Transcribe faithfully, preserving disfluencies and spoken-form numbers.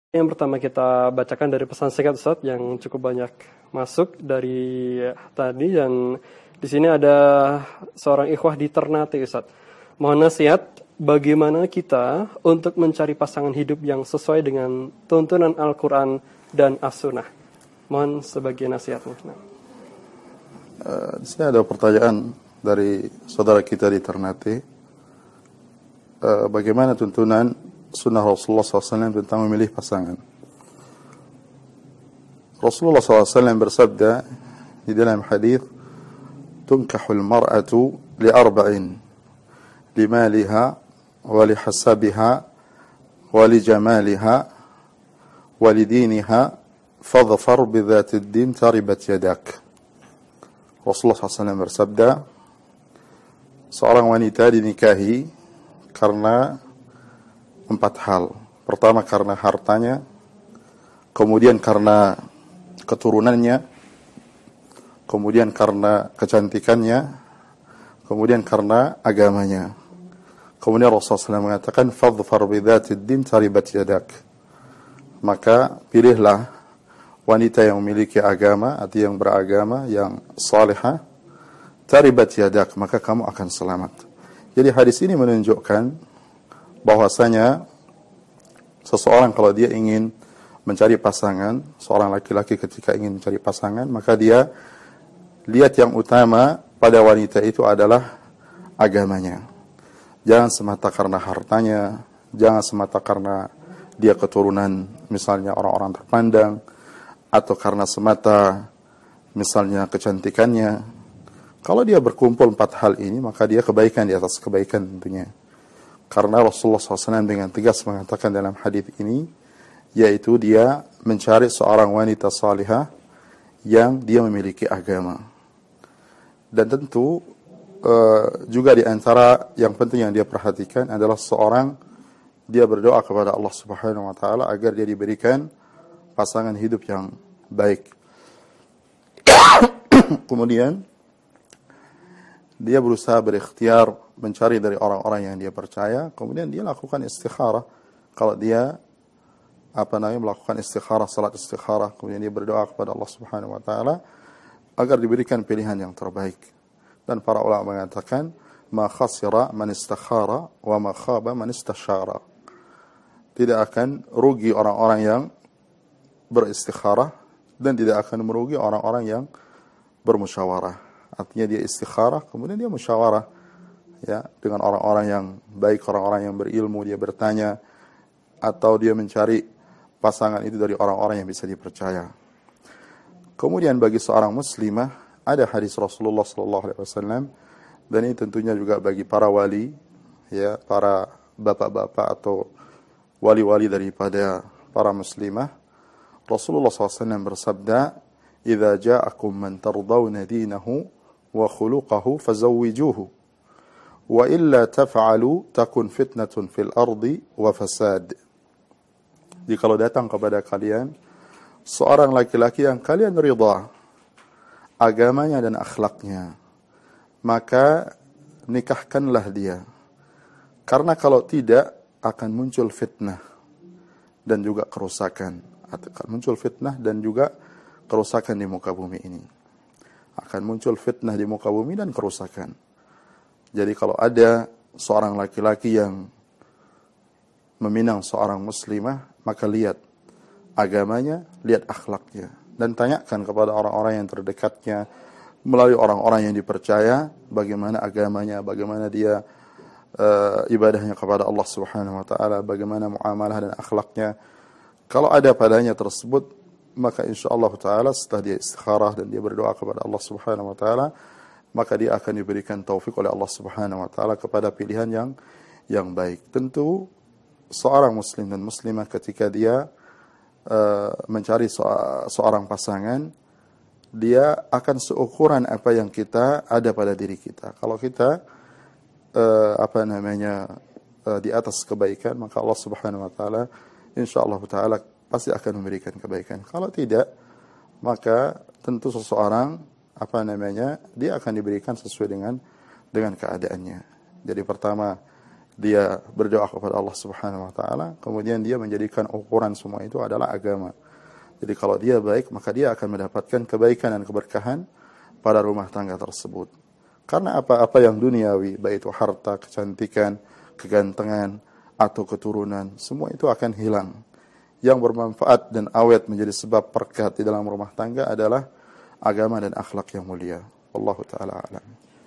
Yang pertama kita bacakan dari pesan singkat Ustaz yang cukup banyak masuk dari tadi, dan di sini ada seorang ikhwah di Ternate Ustaz. Mohon nasihat bagaimana kita untuk mencari pasangan hidup yang sesuai dengan tuntunan Al-Qur'an dan As-Sunnah. Mohon sebagai nasihatnya. Nah. Uh, di sini ada pertanyaan dari saudara kita di Ternate. Uh, bagaimana tuntunan sunnah Rasulullah shallallahu alaihi wasallam tentang memilih pasangan? Rasulullah shallallahu alaihi wasallam bersabda di dalam hadis, tunkahul mar'atu li arba'in, limaliha wa li hasabiha wa li jamaliha wa li diniha fadhfar bidhatid din taribat yadak. Rasulullah shallallahu alaihi wasallam bersabda, seorang wanita dinikahi karena empat hal. Pertama karena hartanya, kemudian karena keturunannya, kemudian karena kecantikannya, kemudian karena agamanya. Kemudian Rasulullah shallallahu alaihi wasallam mengatakan, fadhfar bidhatid din taribat yadak. Maka pilihlah wanita yang memiliki agama atau yang beragama, yang salihah, taribat yadak, maka kamu akan selamat. Jadi hadis ini menunjukkan bahwasanya seseorang kalau dia ingin mencari pasangan, seorang laki-laki ketika ingin mencari pasangan, maka dia lihat yang utama pada wanita itu adalah agamanya. Jangan semata karena hartanya, jangan semata karena dia keturunan misalnya orang-orang terpandang, atau karena semata misalnya kecantikannya. Kalau dia berkumpul empat hal ini, maka dia kebaikan di atas kebaikan tentunya. Karena Rasulullah shallallahu alaihi wasallam dengan tegas mengatakan dalam hadis ini, yaitu dia mencari seorang wanita salihah yang dia memiliki agama. Dan tentu uh, juga di antara yang penting yang dia perhatikan adalah seorang dia berdoa kepada Allah Subhanahu wa taala agar dia diberikan pasangan hidup yang baik. Kemudian dia berusaha berikhtiar mencari dari orang-orang yang dia percaya, kemudian dia lakukan istikharah. Kalau dia apa namanya melakukan istikharah, salat istikharah, kemudian dia berdoa kepada Allah Subhanahu wa taala agar diberikan pilihan yang terbaik. Dan para ulama mengatakan, ma khasira man istakhara wa ma khaba man istasyara. Tidak akan rugi orang-orang yang beristikharah dan tidak akan merugi orang-orang yang bermusyawarah. Artinya dia istikharah, kemudian dia musyawarah ya dengan orang-orang yang baik, orang-orang yang berilmu, dia bertanya atau dia mencari pasangan itu dari orang-orang yang bisa dipercaya. Kemudian bagi seorang muslimah ada hadis Rasulullah sallallahu alaihi wasallam, dan ini tentunya juga bagi para wali ya, para bapak-bapak atau wali-wali daripada para muslimah. Rasulullah sallallahu alaihi wasallam bersabda, "Idza ja'akum man tardawna dinahu wa khuluquhu fazawwijuhu, wa illa taf'alu takun fitnatun fil ardi wa fasad." Jikalau datang kepada kalian seorang laki-laki yang kalian ridha agamanya dan akhlaknya, maka nikahkanlah dia. Karena kalau tidak akan muncul fitnah dan juga kerusakan. Akan muncul fitnah dan juga kerusakan di muka bumi ini. Akan muncul fitnah di muka bumi dan kerusakan. Jadi kalau ada seorang laki-laki yang meminang seorang muslimah, maka lihat agamanya, lihat akhlaknya, dan tanyakan kepada orang-orang yang terdekatnya melalui orang-orang yang dipercaya bagaimana agamanya, bagaimana dia uh, ibadahnya kepada Allah Subhanahu wa taala, bagaimana muamalah dan akhlaknya. Kalau ada padanya tersebut, maka insyaallah taala setelah dia istikharah dan dia berdoa kepada Allah Subhanahu wa taala, maka dia akan diberikan taufik oleh Allah Subhanahu wa taala kepada pilihan yang yang baik. Tentu seorang muslim dan muslimah ketika dia uh, mencari so seorang pasangan, dia akan seukuran apa yang kita ada pada diri kita. Kalau kita uh, apa namanya uh, di atas kebaikan, maka Allah Subhanahu wa taala insyaallah taala pasti akan memberikan kebaikan. Kalau tidak, maka tentu seseorang apa namanya dia akan diberikan sesuai dengan dengan keadaannya. Jadi pertama dia berdoa kepada Allah Subhanahu wa taala, kemudian dia menjadikan ukuran semua itu adalah agama. Jadi kalau dia baik, maka dia akan mendapatkan kebaikan dan keberkahan pada rumah tangga tersebut. Karena apa-apa yang duniawi, baik itu harta, kecantikan, kegantengan, atau keturunan, semua itu akan hilang. Yang bermanfaat dan awet menjadi sebab berkah di dalam rumah tangga adalah agama dan akhlak yang mulia. Wallahu ta'ala a'lam.